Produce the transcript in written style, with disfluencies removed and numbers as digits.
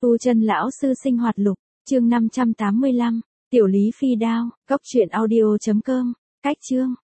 Tu chân lão sư sinh hoạt lục, chương 585, tiểu lý phi đao, cốc truyện audio.com, cách chương.